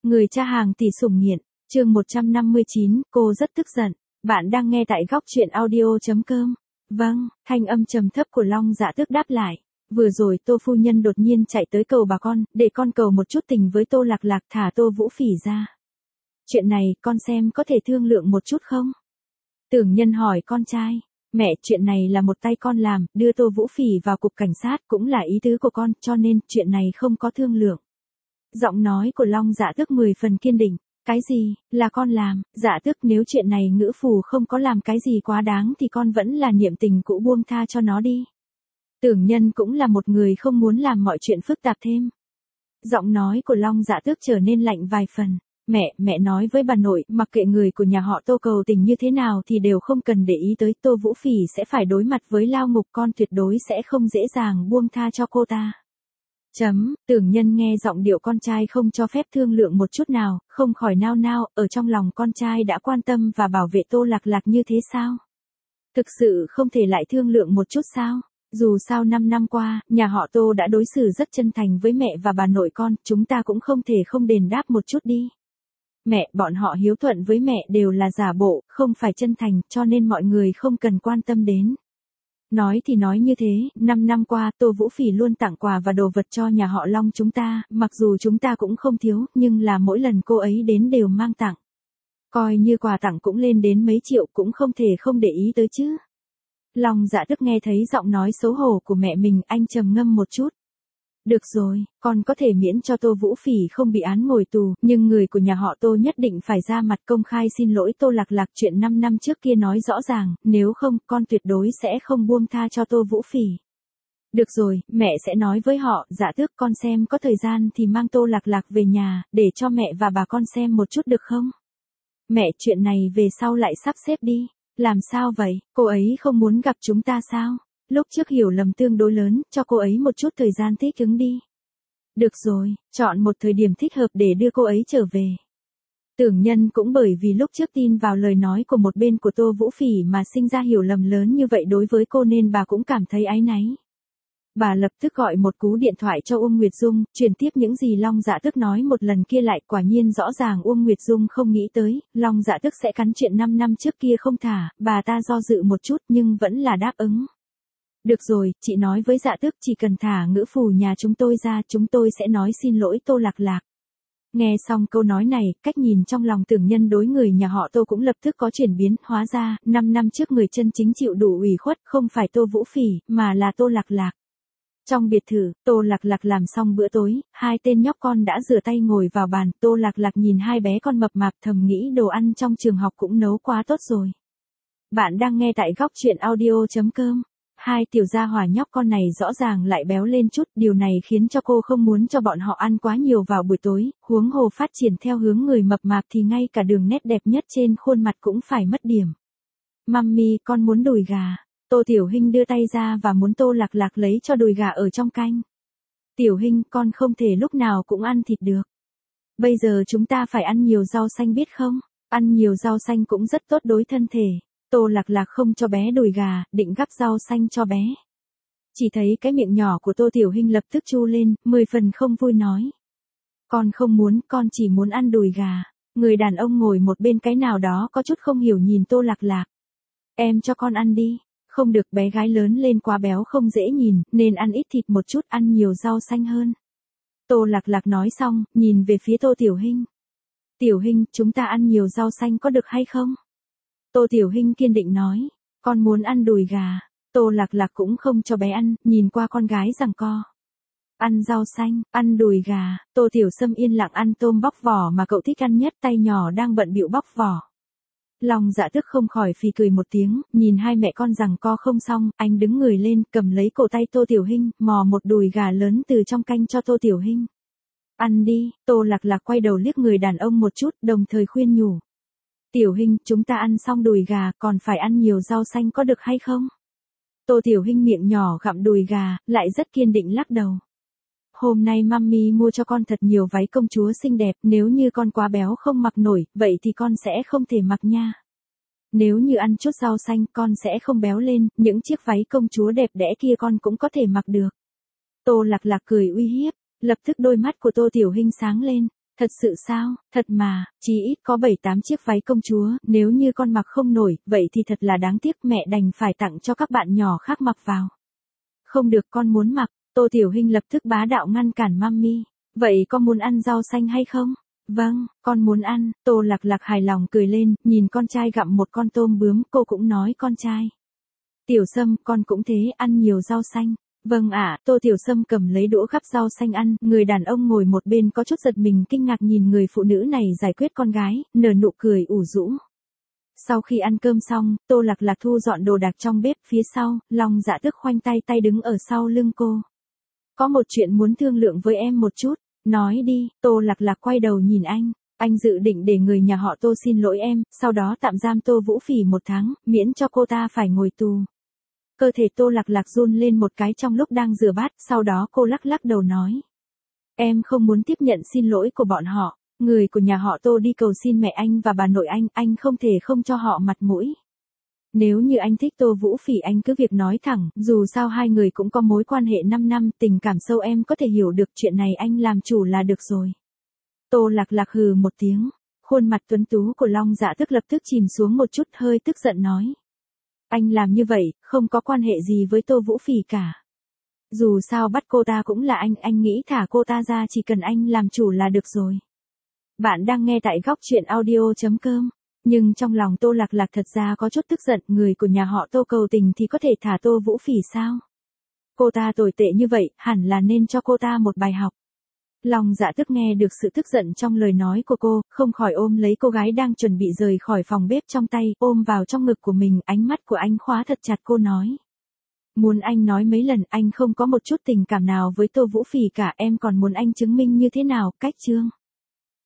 Người cha hàng tỷ sủng nghiện, chương 159, cô rất tức giận. Bạn đang nghe tại góc truyện audio.com. Vâng, thanh âm trầm thấp của Long Dạ Tước đáp lại. Vừa rồi Tô phu nhân đột nhiên chạy tới cầu bà con, để con cầu một chút tình với Tô Lạc Lạc thả Tô Vũ Phỉ ra. Chuyện này con xem có thể thương lượng một chút không? Tưởng Nhân hỏi con trai. Mẹ, chuyện này là một tay con làm, đưa Tô Vũ Phỉ vào cục cảnh sát cũng là ý tứ của con, cho nên chuyện này không có thương lượng. Giọng nói của Long Dạ Tước 10 phần kiên định. Cái gì, là con làm? Dạ Tước, nếu chuyện này Ngữ Phù không có làm cái gì quá đáng thì con vẫn là niệm tình cũ buông tha cho nó đi. Tưởng Nhân cũng là một người không muốn làm mọi chuyện phức tạp thêm. Giọng nói của Long Dạ Tước trở nên lạnh vài phần. Mẹ nói với bà nội, mặc kệ người của nhà họ Tô cầu tình như thế nào thì đều không cần để ý tới, Tô Vũ Phỉ sẽ phải đối mặt với lao ngục, con tuyệt đối sẽ không dễ dàng buông tha cho cô ta. Tưởng Nhân nghe giọng điệu con trai không cho phép thương lượng một chút nào, không khỏi nao nao, ở trong lòng con trai đã quan tâm và bảo vệ Tô Lạc Lạc như thế sao? Thực sự không thể lại thương lượng một chút sao? Dù sao 5 năm qua, nhà họ Tô đã đối xử rất chân thành với mẹ và bà nội con, chúng ta cũng không thể không đền đáp một chút đi. Mẹ, bọn họ hiếu thuận với mẹ đều là giả bộ, không phải chân thành, cho nên mọi người không cần quan tâm đến. Nói thì nói như thế, 5 năm qua, Tô Vũ Phỉ luôn tặng quà và đồ vật cho nhà họ Long chúng ta, mặc dù chúng ta cũng không thiếu, nhưng là mỗi lần cô ấy đến đều mang tặng. Coi như quà tặng cũng lên đến mấy triệu, cũng không thể không để ý tới chứ. Long Dạ Tước nghe thấy giọng nói xấu hổ của mẹ mình, anh trầm ngâm một chút. Được rồi, con có thể miễn cho Tô Vũ Phỉ không bị án ngồi tù, nhưng người của nhà họ Tô nhất định phải ra mặt công khai xin lỗi Tô Lạc Lạc, chuyện 5 năm trước kia nói rõ ràng, nếu không, con tuyệt đối sẽ không buông tha cho Tô Vũ Phỉ. Được rồi, mẹ sẽ nói với họ. Dạ Tước, con xem có thời gian thì mang Tô Lạc Lạc về nhà, để cho mẹ và bà con xem một chút được không? Mẹ, chuyện này về sau lại sắp xếp đi. Làm sao vậy, cô ấy không muốn gặp chúng ta sao? Lúc trước hiểu lầm tương đối lớn, cho cô ấy một chút thời gian thích ứng đi. Được rồi, chọn một thời điểm thích hợp để đưa cô ấy trở về. Tưởng Nhân cũng bởi vì lúc trước tin vào lời nói của một bên của Tô Vũ Phỉ mà sinh ra hiểu lầm lớn như vậy đối với cô, nên bà cũng cảm thấy áy náy. Bà lập tức gọi một cú điện thoại cho Uông Nguyệt Dung, truyền tiếp những gì Long Dạ Tước nói một lần kia lại, quả nhiên rõ ràng Uông Nguyệt Dung không nghĩ tới, Long Dạ Tước sẽ cắn chuyện 5 năm trước kia không thả, bà ta do dự một chút nhưng vẫn là đáp ứng. Được rồi, chị nói với Dạ Tước chỉ cần thả Ngữ Phù nhà chúng tôi ra, chúng tôi sẽ nói xin lỗi Tô Lạc Lạc. Nghe xong câu nói này, cách nhìn trong lòng Tưởng Nhân đối người nhà họ Tô cũng lập tức có chuyển biến, hóa ra, 5 năm trước người chân chính chịu đủ ủy khuất không phải Tô Vũ Phỉ, mà là Tô Lạc Lạc. Trong biệt thự, Tô Lạc Lạc làm xong bữa tối, hai tên nhóc con đã rửa tay ngồi vào bàn, Tô Lạc Lạc nhìn hai bé con mập mạp thầm nghĩ đồ ăn trong trường học cũng nấu quá tốt rồi. Bạn đang nghe tại góc truyện audio.com. Hai tiểu gia hỏa nhóc con này rõ ràng lại béo lên chút, điều này khiến cho cô không muốn cho bọn họ ăn quá nhiều vào buổi tối, huống hồ phát triển theo hướng người mập mạp thì ngay cả đường nét đẹp nhất trên khuôn mặt cũng phải mất điểm. Mummy, con muốn đùi gà. Tô Tiểu Hinh đưa tay ra và muốn Tô Lạc Lạc lấy cho đùi gà ở trong canh. Tiểu Hinh, con không thể lúc nào cũng ăn thịt được. Bây giờ chúng ta phải ăn nhiều rau xanh biết không? Ăn nhiều rau xanh cũng rất tốt đối thân thể. Tô Lạc Lạc không cho bé đùi gà, định gắp rau xanh cho bé. Chỉ thấy cái miệng nhỏ của Tô Tiểu Hinh lập tức chu lên, 10 phần không vui nói. Con không muốn, con chỉ muốn ăn đùi gà. Người đàn ông ngồi một bên cái nào đó có chút không hiểu nhìn Tô Lạc Lạc. Em cho con ăn đi. Không được, bé gái lớn lên quá béo không dễ nhìn, nên ăn ít thịt một chút, ăn nhiều rau xanh hơn. Tô Lạc Lạc nói xong, nhìn về phía Tô Tiểu Hinh. Tiểu Hinh, chúng ta ăn nhiều rau xanh có được hay không? Tô Tiểu Hinh kiên định nói, con muốn ăn đùi gà. Tô Lạc Lạc cũng không cho bé ăn, nhìn qua con gái giằng co. Ăn rau xanh, ăn đùi gà. Tô Tiểu Sâm yên lặng ăn tôm bóc vỏ mà cậu thích ăn nhất, tay nhỏ đang bận bịu bóc vỏ. Long Dạ Tước không khỏi phì cười một tiếng, nhìn hai mẹ con giằng co không xong, anh đứng người lên, cầm lấy cổ tay Tô Tiểu Hinh, mò một đùi gà lớn từ trong canh cho Tô Tiểu Hinh. Ăn đi. Tô Lạc Lạc quay đầu liếc người đàn ông một chút, đồng thời khuyên nhủ. Tiểu Hinh, chúng ta ăn xong đùi gà, còn phải ăn nhiều rau xanh có được hay không? Tô Tiểu Hinh miệng nhỏ gặm đùi gà, lại rất kiên định lắc đầu. Hôm nay mummy mua cho con thật nhiều váy công chúa xinh đẹp, nếu như con quá béo không mặc nổi, vậy thì con sẽ không thể mặc nha. Nếu như ăn chút rau xanh con sẽ không béo lên, những chiếc váy công chúa đẹp đẽ kia con cũng có thể mặc được. Tô Lạc Lạc cười uy hiếp, lập tức đôi mắt của Tô Tiểu Hinh sáng lên. Thật sự sao, thật mà, chí ít có 7-8 chiếc váy công chúa, nếu như con mặc không nổi, vậy thì thật là đáng tiếc, mẹ đành phải tặng cho các bạn nhỏ khác mặc vào. Không được, con muốn mặc. Tô Tiểu Hinh lập tức bá đạo ngăn cản mami. Vậy con muốn ăn rau xanh hay không? Vâng, con muốn ăn. Tô Lạc Lạc hài lòng cười lên, nhìn con trai gặm một con tôm bướm, cô cũng nói con trai. Tiểu Sâm, con cũng thế, ăn nhiều rau xanh. Vâng ạ, Tô Tiểu Sâm cầm lấy đũa gắp rau xanh ăn, người đàn ông ngồi một bên có chút giật mình kinh ngạc nhìn người phụ nữ này giải quyết con gái, nở nụ cười ủ rũ. Sau khi ăn cơm xong, Tô Lạc Lạc thu dọn đồ đạc trong bếp, phía sau, Long Dạ Tước khoanh tay tay đứng ở sau lưng cô. Có một chuyện muốn thương lượng với em một chút, nói đi. Tô Lạc Lạc quay đầu nhìn anh dự định để người nhà họ Tô xin lỗi em, sau đó tạm giam Tô Vũ Phỉ 1 tháng, miễn cho cô ta phải ngồi tù. Cơ thể Tô Lạc Lạc run lên một cái trong lúc đang rửa bát, sau đó cô lắc lắc đầu nói. Em không muốn tiếp nhận xin lỗi của bọn họ, người của nhà họ Tô đi cầu xin mẹ anh và bà nội anh không thể không cho họ mặt mũi. Nếu như anh thích Tô Vũ Phỉ anh cứ việc nói thẳng, dù sao hai người cũng có mối quan hệ 5 năm, tình cảm sâu em có thể hiểu được, chuyện này anh làm chủ là được rồi. Tô Lạc Lạc hừ một tiếng, khuôn mặt tuấn tú của Long Dạ Tước lập tức chìm xuống một chút, hơi tức giận nói. Anh làm như vậy, không có quan hệ gì với Tô Vũ Phỉ cả. Dù sao bắt cô ta cũng là anh nghĩ thả cô ta ra chỉ cần anh làm chủ là được rồi. Bạn đang nghe tại góc truyện audio.com. Nhưng trong lòng Tô Lạc Lạc thật ra có chút tức giận, người của nhà họ Tô cầu tình thì có thể thả Tô Vũ Phỉ sao? Cô ta tồi tệ như vậy, hẳn là nên cho cô ta một bài học. Long Dạ Tước nghe được sự tức giận trong lời nói của cô, không khỏi ôm lấy cô gái đang chuẩn bị rời khỏi phòng bếp trong tay, ôm vào trong ngực của mình, ánh mắt của anh khóa thật chặt cô nói. Muốn anh nói mấy lần, anh không có một chút tình cảm nào với Tô Vũ Phỉ cả, em còn muốn anh chứng minh như thế nào, cách chương.